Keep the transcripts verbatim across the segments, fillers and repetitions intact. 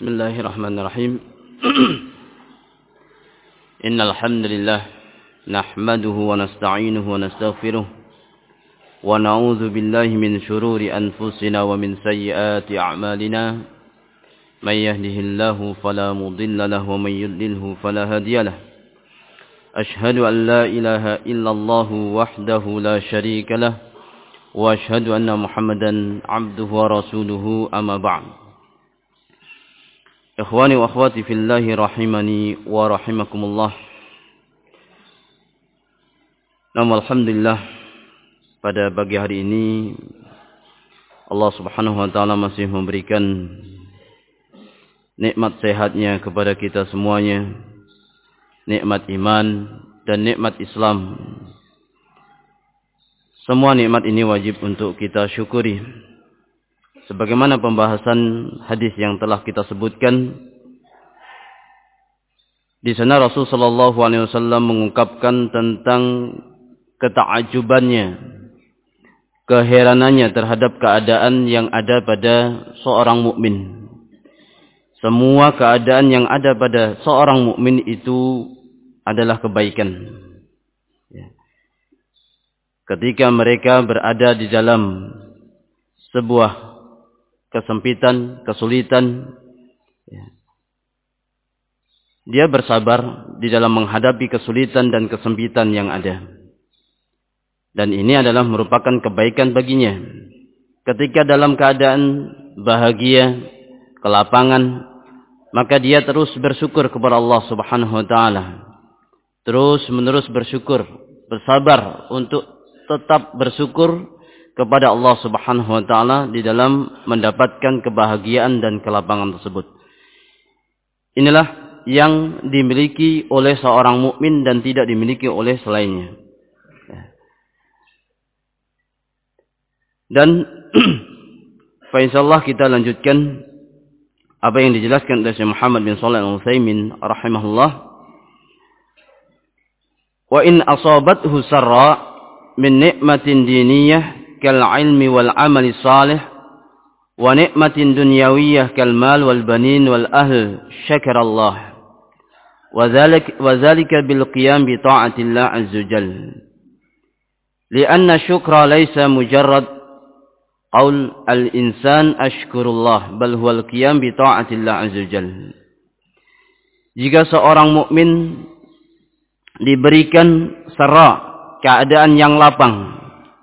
Bismillahirrahmanirrahim. Innal hamdalillah nahmaduhu wa nasta'inuhu wa nastaghfiruh wa na'udzu billahi min shururi anfusina wa min sayyiati a'malina. May yahdihillahu fala mudilla lahu wa may yudlilhu fala hadiyalah. Ashhadu an la ilaha illallah wahdahu la syarika lah wa ashhadu anna Muhammadan 'abduhu wa rasuluhu amma ba'd. Ikhwani wa akhwati fillahi rahimani wa rahimakumullah. Namun alhamdulillah pada pagi hari ini Allah Subhanahu wa taala masih memberikan nikmat sehatnya kepada kita semuanya, nikmat iman dan nikmat Islam. Semua nikmat ini wajib untuk kita syukuri. Sebagaimana pembahasan hadis yang telah kita sebutkan, di sana Rasul sallallahu alaihi wasallam mengungkapkan tentang ketaajubannya, keheranannya terhadap keadaan yang ada pada seorang mukmin. Semua keadaan yang ada pada seorang mukmin itu adalah kebaikan. Ketika mereka berada di dalam sebuah kesempitan, kesulitan, ya, dia bersabar di dalam menghadapi kesulitan dan kesempitan yang ada. Dan ini adalah merupakan kebaikan baginya. Ketika dalam keadaan bahagia, kelapangan, maka dia terus bersyukur kepada Allah Subhanahu wa taala. Terus menerus bersyukur, bersabar untuk tetap bersyukur kepada Allah Subhanahu wa taala di dalam mendapatkan kebahagiaan dan kelapangan tersebut. Inilah yang dimiliki oleh seorang mukmin dan tidak dimiliki oleh selainnya. Dan fa insyaallah kita lanjutkan apa yang dijelaskan oleh Syekh Muhammad bin Shalih Al-Utsaimin rahimahullah. Wa in asabathu sarra min ni'matin diniyah kal ilmi wal amali salih wa ni'matin dunyawiyah kal mal wal banin wal ahl syakarallah wa dzalik wa dzalika bil qiyam bi ta'atillah azza jalla li'anna syukra laysa mujarrad qaul al insan ashkurullah bal huwa al qiyam bi ta'atillah azza jalla. Jika seorang mukmin diberikan sera, keadaan yang lapang,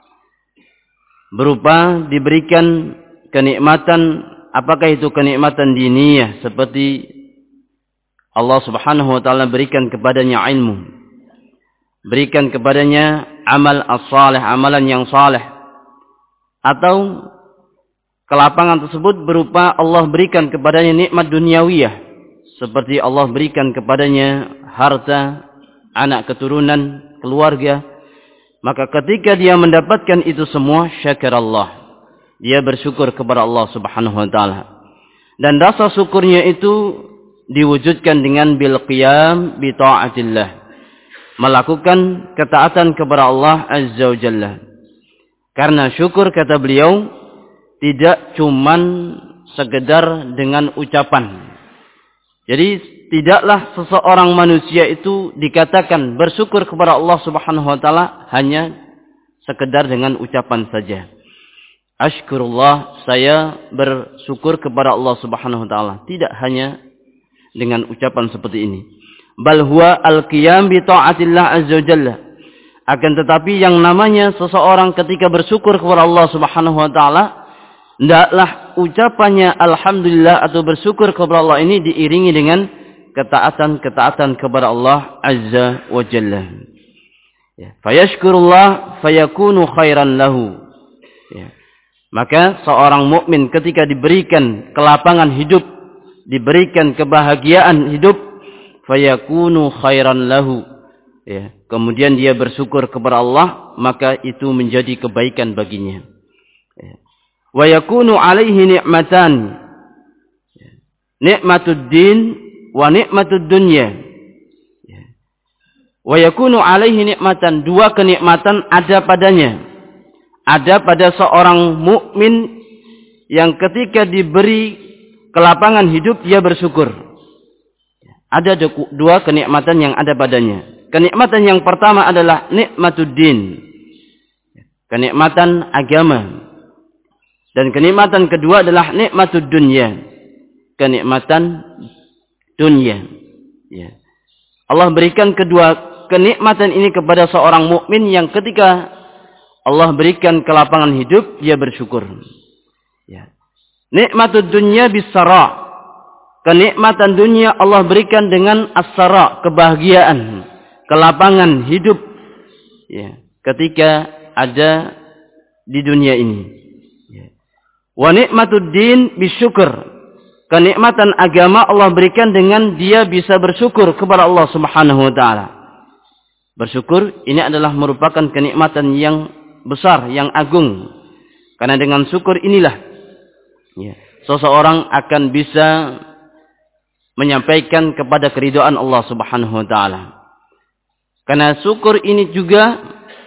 berupa diberikan kenikmatan, apakah itu kenikmatan diniyah seperti Allah Subhanahu wa taala berikan kepadanya ilmu, berikan kepadanya amal as-salih, amalan yang saleh, atau kelapangan tersebut berupa Allah berikan kepadanya nikmat duniawiyah seperti Allah berikan kepadanya harta, anak keturunan, keluarga. Maka ketika dia mendapatkan itu semua, syakarallah, dia bersyukur kepada Allah Subhanahu wa taala. Dan rasa syukurnya itu diwujudkan dengan bil qiyam bi taatillah, melakukan ketaatan kepada Allah azza wa jalla. Karena syukur, kata beliau, tidak cuman sekedar dengan ucapan. Jadi tidaklah seseorang manusia itu dikatakan bersyukur kepada Allah Subhanahu wa taala hanya sekedar dengan ucapan saja. Ashkurullah, saya bersyukur kepada Allah Subhanahu wa taala. Tidak hanya dengan ucapan seperti ini. Bal huwa al-qiyam bi ta'atillah azza jalla. Akan tetapi yang namanya seseorang ketika bersyukur kepada Allah Subhanahu wa taala, hendaklah ucapannya alhamdulillah atau bersyukur kepada Allah ini diiringi dengan ketaatan-ketaatan kepada Allah azza wa jalla. Ya, fayashkurullah fayakunu khairan lahu. Ya. Maka seorang mukmin ketika diberikan kelapangan hidup, diberikan kebahagiaan hidup, fayakunu khairan lahu. Ya, kemudian dia bersyukur kepada Allah, maka itu menjadi kebaikan baginya. Ya. Wa yakunu alaihi ni'matan. Nikmatud din wa nikmatud dunya. Wa yakunu alaihi nikmatan, dua kenikmatan ada padanya. Ada pada seorang mukmin yang ketika diberi kelapangan hidup, dia bersyukur. Ada dua kenikmatan yang ada padanya. Kenikmatan yang pertama adalah nikmatuddin, kenikmatan agama. Dan kenikmatan kedua adalah nikmatud dunya, kenikmatan dunia. Ya. Allah berikan kedua kenikmatan ini kepada seorang mukmin yang ketika Allah berikan kelapangan hidup, dia bersyukur. Ya. Nikmatud dunya bisara, kenikmatan dunia Allah berikan dengan as-sara, kebahagiaan, kelapangan hidup. Ya. Ketika ada di dunia ini. Wa nikmatuddin bisyukur, kenikmatan agama Allah berikan dengan dia bisa bersyukur kepada Allah Subhanahu wa taala. Bersyukur ini adalah merupakan kenikmatan yang besar, yang agung. Karena dengan syukur inilah ya, seseorang akan bisa menyampaikan kepada keridhaan Allah Subhanahu wa taala. Karena syukur ini juga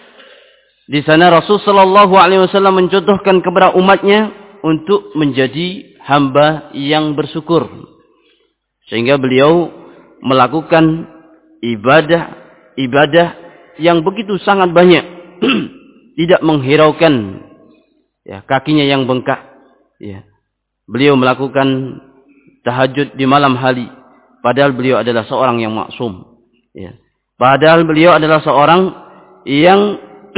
di sana Rasul sallallahu alaihi wasallam mencontohkan kepada umatnya untuk menjadi hamba yang bersyukur. Sehingga beliau melakukan ibadah-ibadah yang begitu sangat banyak. Tidak menghiraukan ya, kakinya yang bengkak. Ya. Beliau melakukan tahajud di malam hari. Padahal beliau adalah seorang yang maksum. Ya. Padahal beliau adalah seorang yang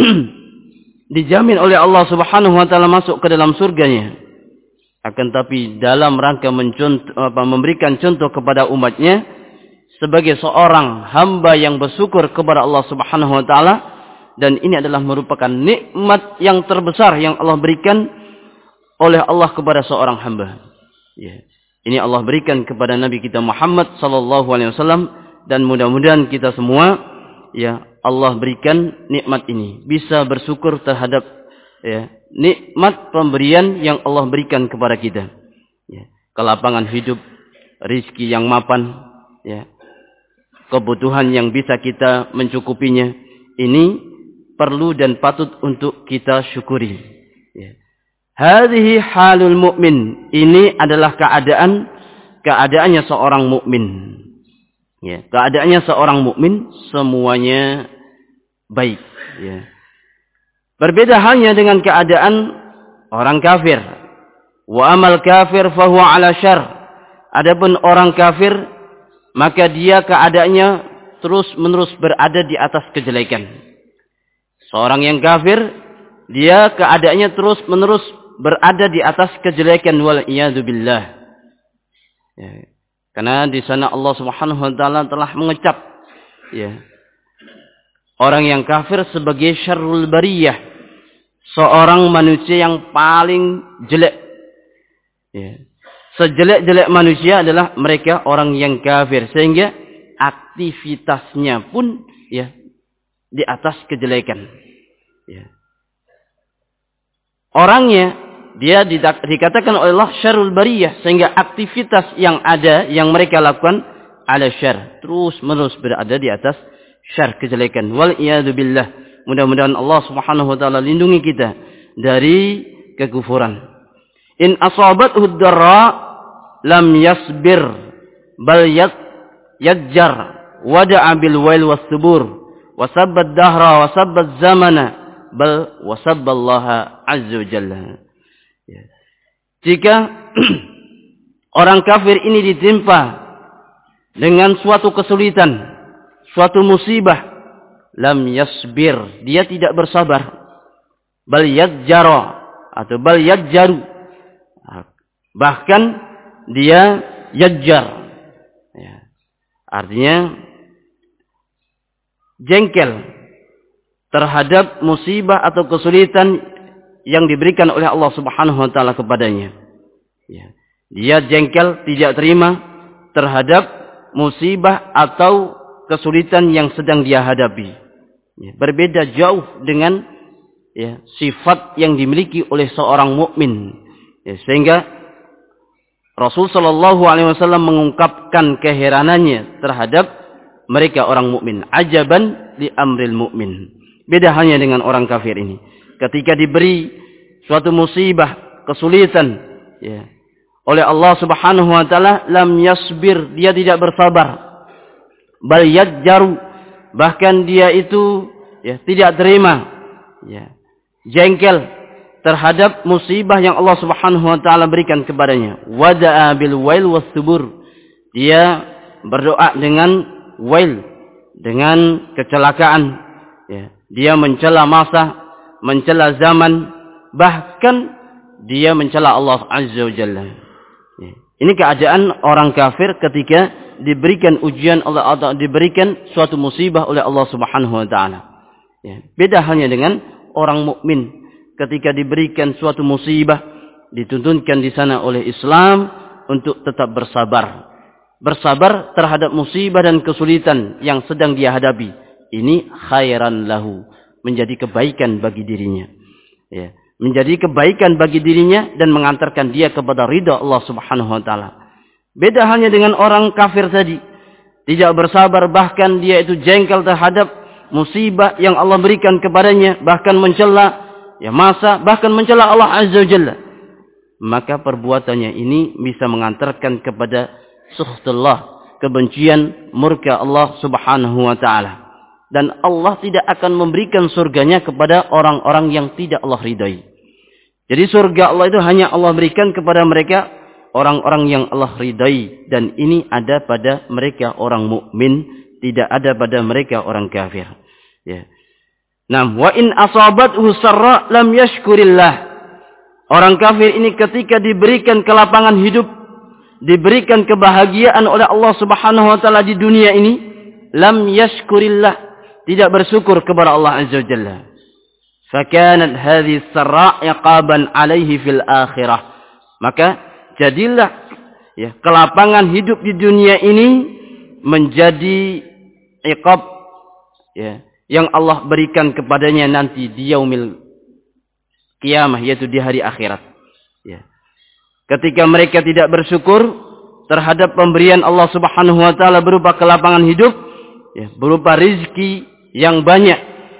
dijamin oleh Allah Subhanahu wa taala masuk ke dalam surganya. Akan tapi dalam rangka mencontoh, apa, memberikan contoh kepada umatnya sebagai seorang hamba yang bersyukur kepada Allah Subhanahu wa taala, dan ini adalah merupakan nikmat yang terbesar yang Allah berikan oleh Allah kepada seorang hamba. Ya. Ini Allah berikan kepada Nabi kita Muhammad sallallahu alaihi wasallam, dan mudah-mudahan kita semua ya Allah berikan nikmat ini, bisa bersyukur terhadap ya, nikmat pemberian yang Allah berikan kepada kita. Ya, kelapangan hidup, rizki yang mapan, ya, kebutuhan yang bisa kita mencukupinya. Ini perlu dan patut untuk kita syukuri. Ya. Hadhihi halul mu'min. Ini adalah keadaan keadaannya seorang mukmin. Ya, keadaannya seorang mukmin semuanya baik. Ya. Berbeda halnya dengan keadaan orang kafir. Wa amal kafir fahuwa ala syarr. Adapun orang kafir, maka dia keadaannya terus menerus berada di atas kejelekan. Seorang yang kafir, dia keadaannya terus menerus berada di atas kejelekan, wal iyadu billah. Ya. Karena di sana Allah Subhanahu wa taala telah mengecap ya, orang yang kafir sebagai syarrul bariyah, seorang manusia yang paling jelek. Ya. Sejelek-jelek manusia adalah mereka orang yang kafir, sehingga aktivitasnya pun ya di atas kejelekan. Ya. Orangnya dia dikatakan oleh Allah syarrul bariyah, sehingga aktivitas yang ada yang mereka lakukan ala syarr, terus menerus berada di atas syarr, kejelekan. Wal iyadu billah. Mudah-mudahan Allah Subhanahu wa taala lindungi kita dari kekufuran. In asabathu darra lam yasbir bal yajjar wada'a bil wail was subur wa sabbat dahra wa sabbat zamana bal wa sabballaha azza wa jalla. Ya. Jika orang kafir ini ditimpa dengan suatu kesulitan, suatu musibah, lam yasbir, dia tidak bersabar, bal yajjara atau bal yajjaru, bahkan dia yajjar, ya. Artinya jengkel terhadap musibah atau kesulitan yang diberikan oleh Allah Subhanahu wa taala kepadanya. Ya. Dia jengkel, tidak terima terhadap musibah atau kesulitan yang sedang dia hadapi. Ya. Berbeda jauh dengan ya, sifat yang dimiliki oleh seorang mukmin. Ya, sehingga Rasul sallallahu alaihi wasallam mengungkapkan keheranannya terhadap mereka orang mukmin. Ajaban li amril mukmin. Beda halnya dengan orang kafir ini. Ketika diberi suatu musibah, kesulitan, ya, oleh Allah Subhanahu wa taala, lam yasbir, dia tidak bersabar. Bal yajjaru, bahkan dia itu ya tidak terima, ya, jengkel terhadap musibah yang Allah Subhanahu wa taala berikan kepadanya. Wada'a bil wail was-subur, dia berdoa dengan wail, dengan kecelakaan, ya. Dia mencela masa, mencela zaman, bahkan dia mencela Allah Azza wa Jalla. Ya. Ini keadaan orang kafir ketika diberikan ujian oleh Allah, diberikan suatu musibah oleh Allah Subhanahu wa taala. Ya. Beda halnya dengan orang mukmin. Ketika diberikan suatu musibah, dituntunkan di sana oleh Islam untuk tetap bersabar. Bersabar terhadap musibah dan kesulitan yang sedang dia hadapi. Ini khairan lahu, menjadi kebaikan bagi dirinya. Ya, menjadi kebaikan bagi dirinya dan mengantarkan dia kepada ridha Allah Subhanahu wa taala. Beda halnya dengan orang kafir tadi. Tidak bersabar, bahkan dia itu jengkel terhadap musibah yang Allah berikan kepadanya, bahkan mencela ya masa, bahkan mencela Allah Azza wa Jalla. Maka perbuatannya ini bisa mengantarkan kepada sukhtullah, kebencian, murka Allah Subhanahu wa taala. Dan Allah tidak akan memberikan surganya kepada orang-orang yang tidak Allah ridai. Jadi surga Allah itu hanya Allah berikan kepada mereka orang-orang yang Allah ridai, dan ini ada pada mereka orang mukmin, tidak ada pada mereka orang kafir. Ya. Nah, wa in asabathu sarra lam yashkurillah. Orang kafir ini ketika diberikan kelapangan hidup, diberikan kebahagiaan oleh Allah Subhanahu wa taala di dunia ini, lam yashkurillah, tidak bersyukur kepada Allah Azza wa Jalla. Fakanat hadhihi sarra iqaban alaihi fil akhirah. Maka jadilah ya kelapangan hidup di dunia ini menjadi iqab ya yang Allah berikan kepadanya nanti di yaumil qiyamah, yaitu di hari akhirat. Ya. Ketika mereka tidak bersyukur terhadap pemberian Allah Subhanahu wa taala berupa kelapangan hidup, ya, berupa rizki yang banyak,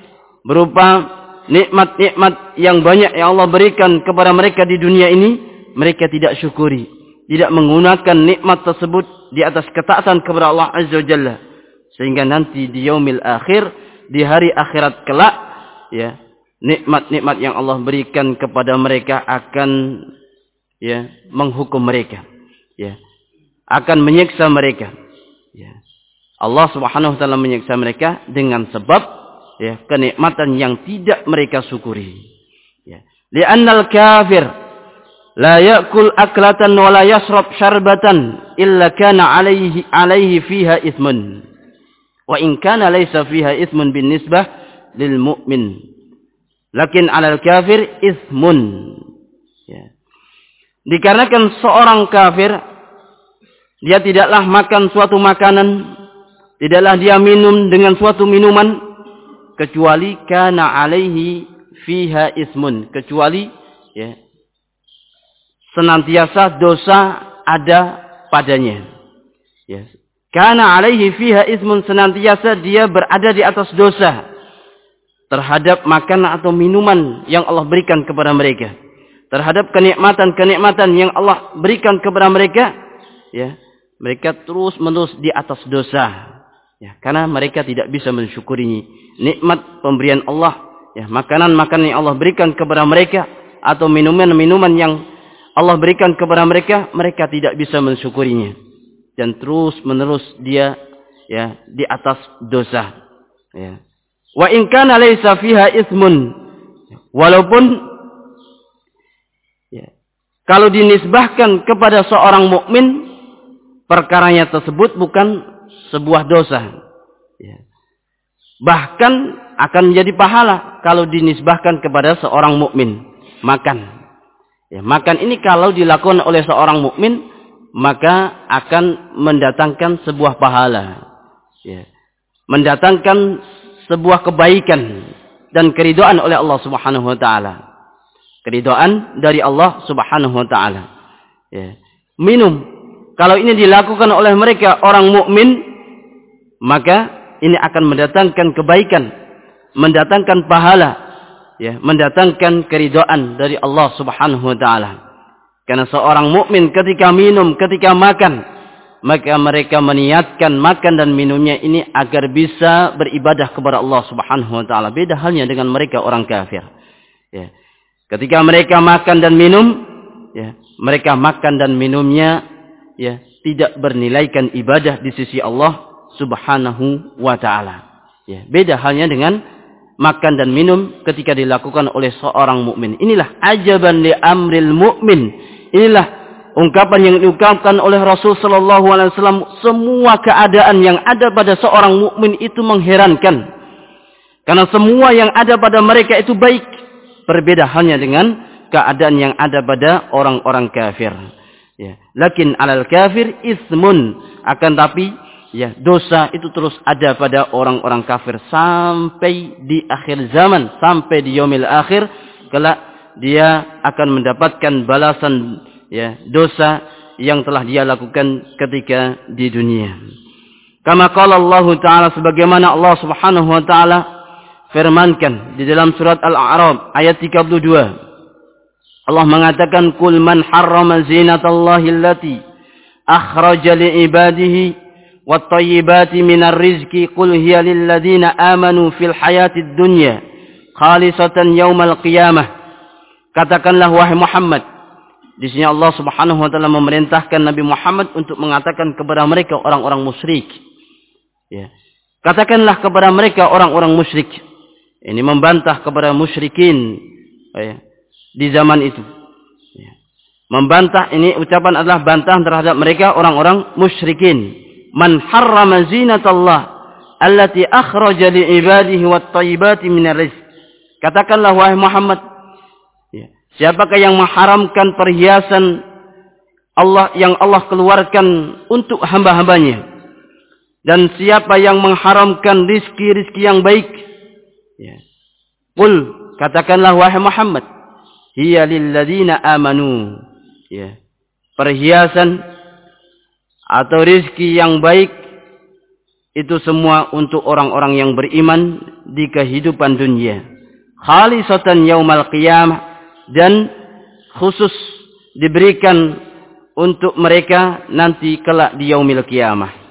berupa nikmat-nikmat yang banyak yang Allah berikan kepada mereka di dunia ini, mereka tidak syukuri, tidak menggunakan nikmat tersebut di atas ketaatan kepada Allah Azza wa Jalla, sehingga nanti di yaumil akhir, di hari akhirat kelak, ya, nikmat-nikmat yang Allah berikan kepada mereka akan ya menghukum mereka, ya, akan menyiksa mereka. Ya. Allah Subhanahu wa taala menyiksa mereka dengan sebab ya kenikmatan yang tidak mereka syukuri. Ya. Li'annal kafir la ya'kul aklatan wa la yashrab syarbatan illa kana 'alaihi 'alaihi fiha itsmun. Wa in kana laysa fiha itsmun bin nisbah lil mu'min. Lakin 'alal kafir itsmun. Ya. Dikarenakan seorang kafir dia tidaklah makan suatu makanan, tidaklah dia minum dengan suatu minuman kecuali kana 'alaihi fiha itsmun, kecuali ya senantiasa dosa ada padanya. Ya. Kana 'alaihi fiha itsmun, senantiasa dia berada di atas dosa terhadap makanan atau minuman yang Allah berikan kepada mereka, terhadap kenikmatan-kenikmatan yang Allah berikan kepada mereka, ya, mereka terus-menerus di atas dosa, ya, karena mereka tidak bisa mensyukuri nikmat pemberian Allah, ya, makanan-makanan yang Allah berikan kepada mereka atau minuman-minuman yang Allah berikan kepada mereka, mereka tidak bisa mensyukurinya, dan terus-menerus dia ya di atas dosa. Ya. Wa in kana laysa fiha itsmun, walaupun ya, kalau dinisbahkan kepada seorang mukmin perkaranya tersebut bukan sebuah dosa, ya, bahkan akan menjadi pahala kalau dinisbahkan kepada seorang mukmin. Makan, ya, makan ini kalau dilakukan oleh seorang mukmin maka akan mendatangkan sebuah pahala, ya, mendatangkan sebuah kebaikan dan keridhaan oleh Allah Subhanahu wa taala. Keridhaan dari Allah Subhanahu wa taala. Ya. Minum, kalau ini dilakukan oleh mereka orang mukmin, maka ini akan mendatangkan kebaikan, mendatangkan pahala, ya, mendatangkan keridhaan dari Allah Subhanahu wa taala. Karena seorang mukmin ketika minum, ketika makan, maka mereka meniatkan makan dan minumnya ini agar bisa beribadah kepada Allah Subhanahu wa taala. Beda halnya dengan mereka orang kafir. Ya. Ketika mereka makan dan minum, ya, mereka makan dan minumnya ya tidak bernilaikan ibadah di sisi Allah Subhanahu wa taala. Ya, beda halnya dengan makan dan minum ketika dilakukan oleh seorang mukmin. Inilah ajaban li amril mukmin. Inilah ungkapan yang diungkapkan oleh Rasul sallallahu alaihi wasallam, semua keadaan yang ada pada seorang mukmin itu mengherankan. Karena semua yang ada pada mereka itu baik. Berbeda halnya dengan keadaan yang ada pada orang-orang kafir. Ya, lakin alal kafir ismun, akan tapi ya dosa itu terus ada pada orang-orang kafir sampai di akhir zaman, sampai di yaumil akhir, kelak dia akan mendapatkan balasan ya dosa yang telah dia lakukan ketika di dunia. Kama qala Allah Ta'ala, sebagaimana Allah Subhanahu wa taala firmankan di dalam surat Al-A'raf ayat tiga puluh dua. Allah mengatakan, "Qul man harrama zinatallahi allati akhraja li ibadihi wat thayyibati minar rizqi qul hiya lil ladzina amanu fil hayatid dunya khalisatan yaumal qiyamah." Katakanlah wahai Muhammad, di sini Allah Subhanahu wa taala memerintahkan Nabi Muhammad untuk mengatakan kepada mereka orang-orang musyrik. Ya. Katakanlah kepada mereka orang-orang musyrik. Ini membantah kepada musyrikin ya, di zaman itu. Ya. Membantah, ini ucapan adalah bantahan terhadap mereka orang-orang musyrikin. Man harrama zinatallah allati akhraja li ibadihi wat thayyibati minar rizq. Katakanlah wahai Muhammad, ya, siapakah yang mengharamkan perhiasan Allah yang Allah keluarkan untuk hamba-hambanya? Dan siapa yang mengharamkan rizki-rizki yang baik? Ya. Qul, katakanlah wahai Muhammad, hiya lil ladzina amanu. Ya. Perhiasan atau rizki yang baik itu semua untuk orang-orang yang beriman di kehidupan dunia. Khalisatan yaumal qiyamah, dan khusus diberikan untuk mereka nanti kelak di yaumil qiyamah.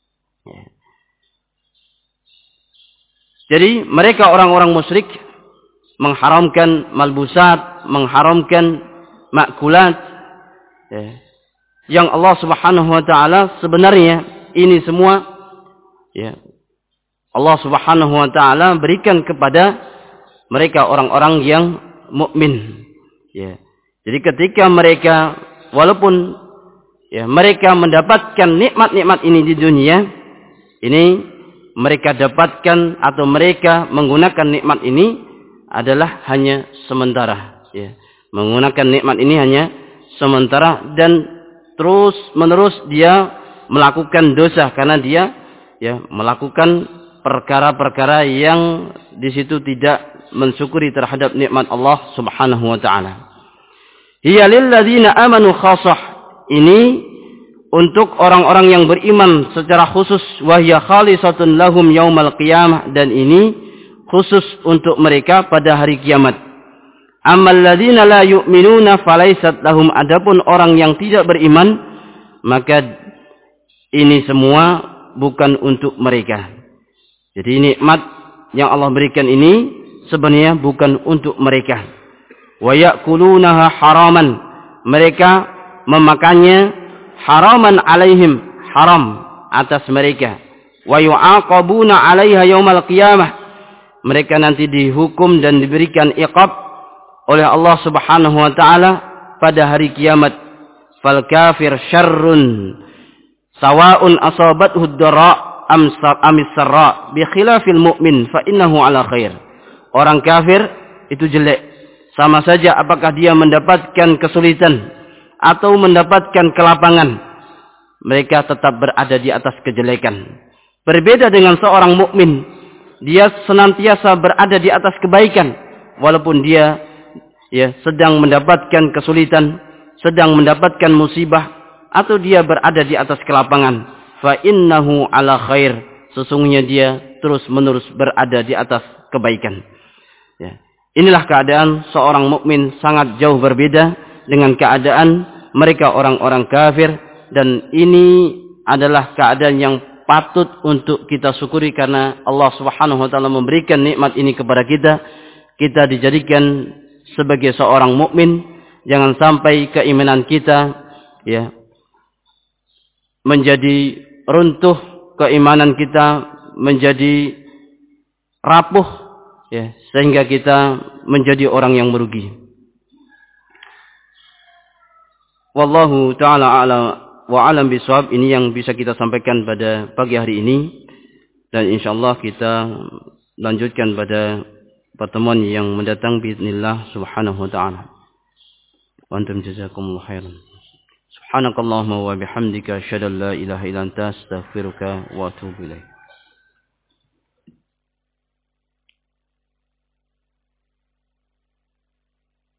Jadi mereka orang-orang musyrik mengharamkan malbusat, mengharamkan makulat, ya, yang Allah Subhanahu wa taala sebenarnya ini semua ya Allah Subhanahu wa taala berikan kepada mereka orang-orang yang mukmin. Ya. Jadi ketika mereka walaupun ya mereka mendapatkan nikmat-nikmat ini di dunia, ini mereka dapatkan atau mereka menggunakan nikmat ini adalah hanya sementara. Ya. Menggunakan nikmat ini hanya sementara dan terus menerus dia melakukan dosa karena dia ya melakukan perkara-perkara yang di situ tidak mensyukuri terhadap nikmat Allah Subhanahu wa taala. Hiya lil ladzina amanu khassah. Ini untuk orang-orang yang beriman secara khusus, wahya khalisatun lahum yaumal qiyamah, dan ini khusus untuk mereka pada hari kiamat. Ammal ladzina la yu'minuna falaisat lahum, adapun orang yang tidak beriman maka ini semua bukan untuk mereka. Jadi nikmat yang Allah berikan ini sebenarnya bukan untuk mereka. Wa ya'kulunaha haraman, mereka memakannya haraman alaihim, haram atas mereka. Wa yu'aqabuna 'alaiha yaumal qiyamah, mereka nanti dihukum dan diberikan iqab oleh Allah Subhanahu wa taala pada hari kiamat. Fal kafir syarrun sawa'un asabathu ad-dara am sarra bi khilafil mu'min fa innahu 'ala khair. Orang kafir itu jelek, sama saja apakah dia mendapatkan kesulitan atau mendapatkan kelapangan, mereka tetap berada di atas kejelekan. Berbeda dengan seorang mukmin, dia senantiasa berada di atas kebaikan walaupun dia ya sedang mendapatkan kesulitan, sedang mendapatkan musibah, atau dia berada di atas kelapangan. Fa innahu ala khair, sesungguhnya dia terus menerus berada di atas kebaikan. Ya. Inilah keadaan seorang mukmin, sangat jauh berbeda dengan keadaan mereka orang-orang kafir, dan ini adalah keadaan yang patut untuk kita syukuri karena Allah Subhanahu wa taala memberikan nikmat ini kepada kita. Kita dijadikan sebagai seorang mukmin, jangan sampai keimanan kita ya menjadi runtuh, keimanan kita menjadi rapuh ya, sehingga kita menjadi orang yang merugi. Wallahu taala a'lam wa alam bisawab. Ini yang bisa kita sampaikan pada pagi hari ini, dan insyaallah kita lanjutkan pada pertemuan yang mendatang biidznillah subhanahu wa ta'ala. Wa antum jazakumullahu khairan. Subhanakallahumma wa bihamdika asyhadu an la ilaha illa anta astaghfiruka wa atubu ilaik.